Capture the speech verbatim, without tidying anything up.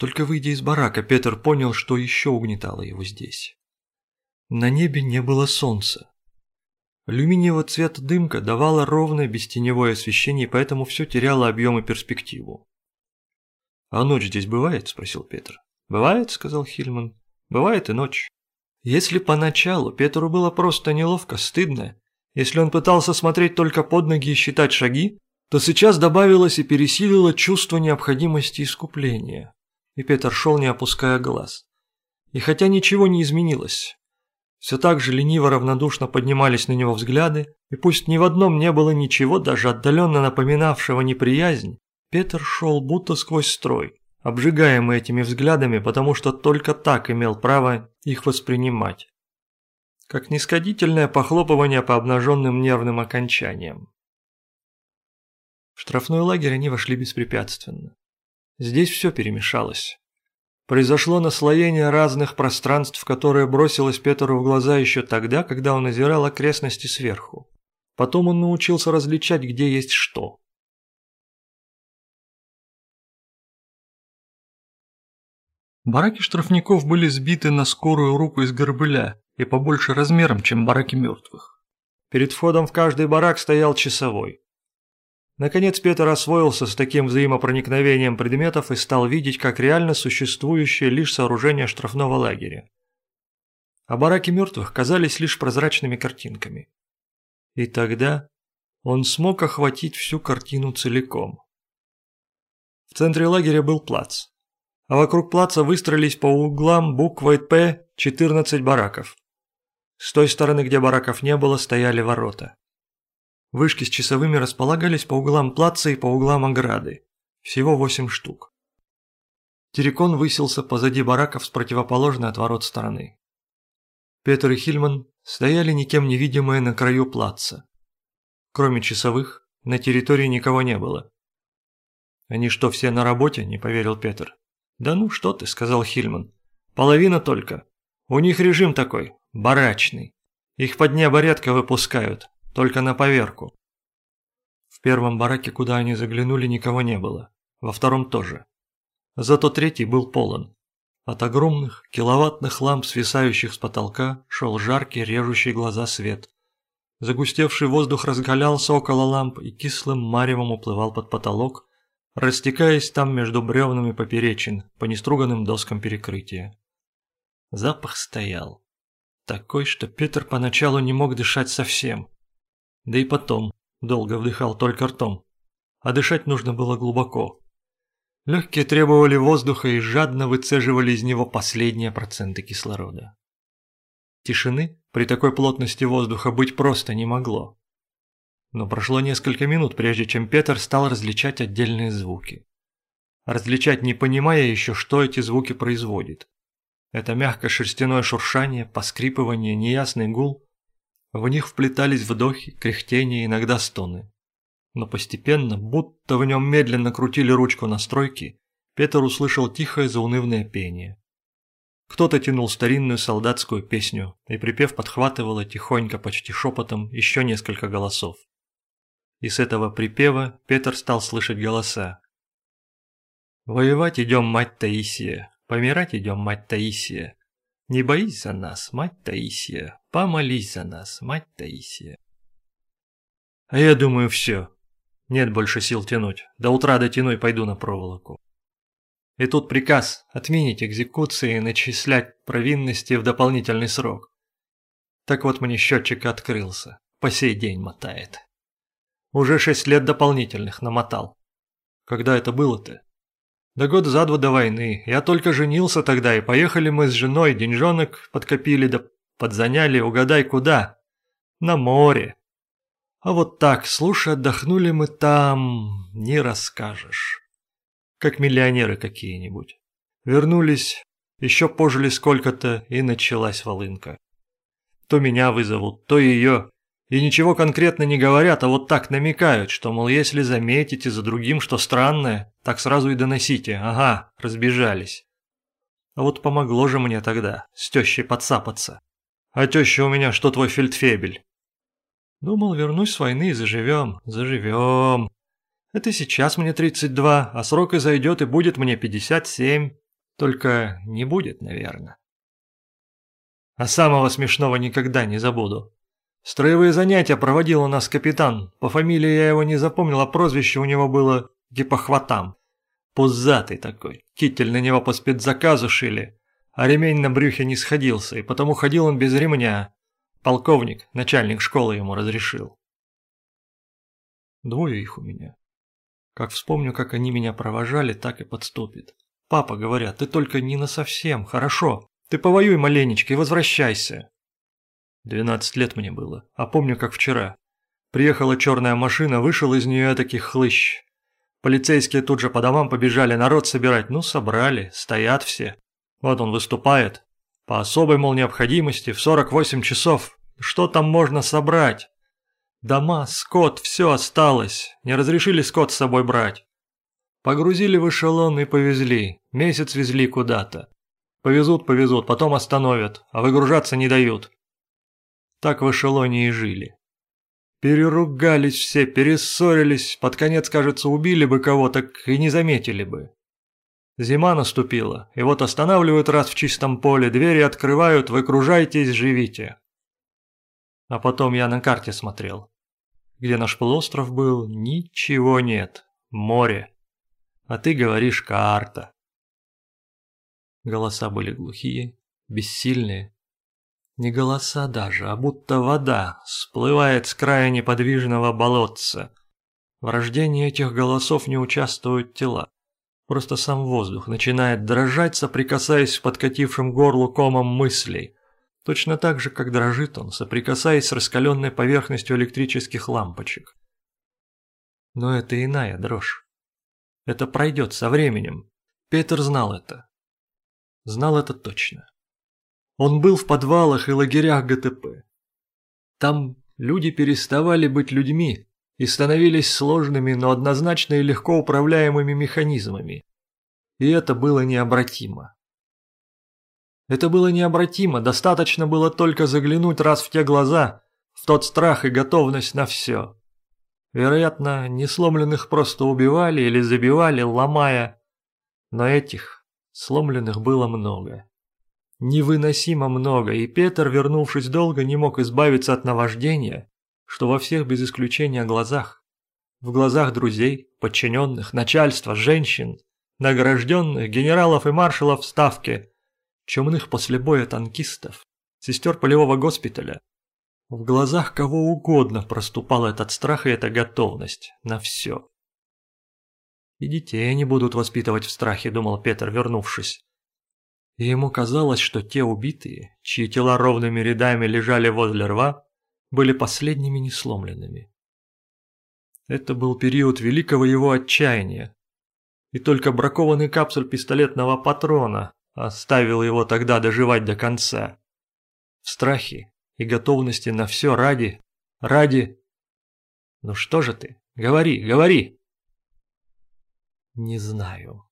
Только выйдя из барака, Петр понял, что еще угнетало его здесь. На небе не было солнца. Алюминиевого цвета дымка давала ровное бестеневое освещение, и поэтому все теряло объем и перспективу. «А ночь здесь бывает?» – спросил Петр. «Бывает», – сказал Хильман. «Бывает и ночь». Если поначалу Петру было просто неловко, стыдно, если он пытался смотреть только под ноги и считать шаги, то сейчас добавилось и пересилило чувство необходимости искупления. И Петр шел, не опуская глаз. И хотя ничего не изменилось, все так же лениво равнодушно поднимались на него взгляды, и пусть ни в одном не было ничего, даже отдаленно напоминавшего неприязнь, Петр шел будто сквозь строй, обжигаемый этими взглядами, потому что только так имел право их воспринимать. Как нисходительное похлопывание по обнаженным нервным окончаниям. В штрафной лагерь они вошли беспрепятственно. Здесь все перемешалось. Произошло наслоение разных пространств, которое бросилось Петру в глаза еще тогда, когда он озирал окрестности сверху. Потом он научился различать, где есть что. Бараки штрафников были сбиты на скорую руку из горбыля и побольше размером, чем бараки мертвых. Перед входом в каждый барак стоял часовой. Наконец Петр освоился с таким взаимопроникновением предметов и стал видеть, как реально существующее лишь сооружение штрафного лагеря. А бараки мертвых казались лишь прозрачными картинками. И тогда он смог охватить всю картину целиком. В центре лагеря был плац, а вокруг плаца выстроились по углам буквой «П» четырнадцать бараков. С той стороны, где бараков не было, стояли ворота. Вышки с часовыми располагались по углам плаца и по углам ограды. Всего восемь штук. Террикон высился позади бараков с противоположной от ворот стороны. Петр и Хильман стояли никем невидимые на краю плаца. Кроме часовых, на территории никого не было. «Они что, все на работе?» – не поверил Петр. «Да ну что ты», – сказал Хильман. «Половина только. У них режим такой, барачный. Их под небо редко выпускают. Только на поверку». В первом бараке, куда они заглянули, никого не было. Во втором тоже. Зато третий был полон. От огромных киловаттных ламп, свисающих с потолка, шел жаркий, режущий глаза свет. Загустевший воздух разгалялся около ламп и кислым маревом уплывал под потолок, растекаясь там между бревнами поперечин по неструганным доскам перекрытия. Запах стоял. Такой, что Петр поначалу не мог дышать совсем. Да и потом долго вдыхал только ртом, а дышать нужно было глубоко. Легкие требовали воздуха и жадно выцеживали из него последние проценты кислорода. Тишины при такой плотности воздуха быть просто не могло. Но прошло несколько минут, прежде чем Петр стал различать отдельные звуки. Различать, не понимая еще, что эти звуки производят. Это мягко-шерстяное шуршание, поскрипывание, неясный гул. В них вплетались вдохи, кряхтения, иногда стоны. Но постепенно, будто в нем медленно крутили ручку настройки, Петр услышал тихое заунывное пение. Кто-то тянул старинную солдатскую песню, и припев подхватывало тихонько, почти шепотом, еще несколько голосов. И с этого припева Петр стал слышать голоса. «Воевать идем, мать Таисия, помирать идем, мать Таисия. Не боись за нас, мать Таисия, помолись за нас, мать Таисия». А я думаю, все. Нет больше сил тянуть. До утра дотяну и пойду на проволоку. И тут приказ отменить экзекуции и начислять провинности в дополнительный срок. Так вот мне счетчик открылся. По сей день мотает. Уже шесть лет дополнительных намотал. Когда это было-то? Да год за два до войны. Я только женился тогда, и поехали мы с женой, деньжонок подкопили да подзаняли, угадай куда? На море. А вот так, слушай, отдохнули мы там, не расскажешь. Как миллионеры какие-нибудь. Вернулись, еще пожили сколько-то, и началась волынка. То меня вызовут, то ее. И ничего конкретно не говорят, а вот так намекают, что, мол, если заметите за другим что странное, так сразу и доносите. Ага, разбежались. А вот помогло же мне тогда с тещей подцапаться. А теща у меня что твой фельдфебель. Думал, вернусь с войны и заживем, заживем. Это сейчас мне тридцать два, а срок и зайдет, и будет мне пятьдесят семь. Только не будет, наверное. А самого смешного никогда не забуду. Строевые занятия проводил у нас капитан. По фамилии я его не запомнил, а прозвище у него было Гипохватам. Пузатый такой. Китель на него по спецзаказу шили, а ремень на брюхе не сходился, и потому ходил он без ремня. Полковник, начальник школы, ему разрешил. Двое их у меня. Как вспомню, как они меня провожали, так и подступит. Папа, говорят, ты только не насовсем, хорошо? Ты повоюй маленечко и возвращайся. Двенадцать лет мне было, а помню, как вчера. Приехала черная машина, вышел из нее таких хлыщ. Полицейские тут же по домам побежали народ собирать. Ну, собрали, стоят все. Вот он выступает. По особой, мол, необходимости, в сорок восемь часов. Что там можно собрать? Дома, скот, все осталось. Не разрешили скот с собой брать. Погрузили в эшелон и повезли. Месяц везли куда-то. Повезут, повезут, потом остановят, а выгружаться не дают. Так в эшелоне и жили. Переругались все, перессорились, под конец, кажется, убили бы кого, так и не заметили бы. Зима наступила, и вот останавливают раз в чистом поле, двери открывают, выгружайтесь, живите. А потом я на карте смотрел. Где наш полуостров был, ничего нет, море. А ты говоришь карта. Голоса были глухие, бессильные. Не голоса даже, а будто вода всплывает с края неподвижного болотца. В рождении этих голосов не участвуют тела. Просто сам воздух начинает дрожать, соприкасаясь с подкатившим горлу комом мыслей. Точно так же, как дрожит он, соприкасаясь с раскаленной поверхностью электрических лампочек. Но это иная дрожь. Это пройдет со временем. Петр знал это. Знал это точно. Он был в подвалах и лагерях ГТП. Там люди переставали быть людьми и становились сложными, но однозначно и легко управляемыми механизмами. И это было необратимо. Это было необратимо, достаточно было только заглянуть раз в те глаза, в тот страх и готовность на все. Вероятно, несломленных просто убивали или забивали, ломая, но этих сломленных было много. Невыносимо много, и Петр, вернувшись долго, не мог избавиться от наваждения, что во всех без исключения глазах, в глазах друзей, подчиненных, начальства, женщин, награжденных, генералов и маршалов в Ставке, чумных после боя танкистов, сестер полевого госпиталя, в глазах кого угодно проступал этот страх и эта готовность на все. И детей они будут воспитывать в страхе, думал Петр, вернувшись. И ему казалось, что те убитые, чьи тела ровными рядами лежали возле рва, были последними несломленными. Это был период великого его отчаяния, и только бракованный капсуль пистолетного патрона оставил его тогда доживать до конца. В страхе и готовности на все ради, ради... Ну что же ты? Говори, говори! Не знаю.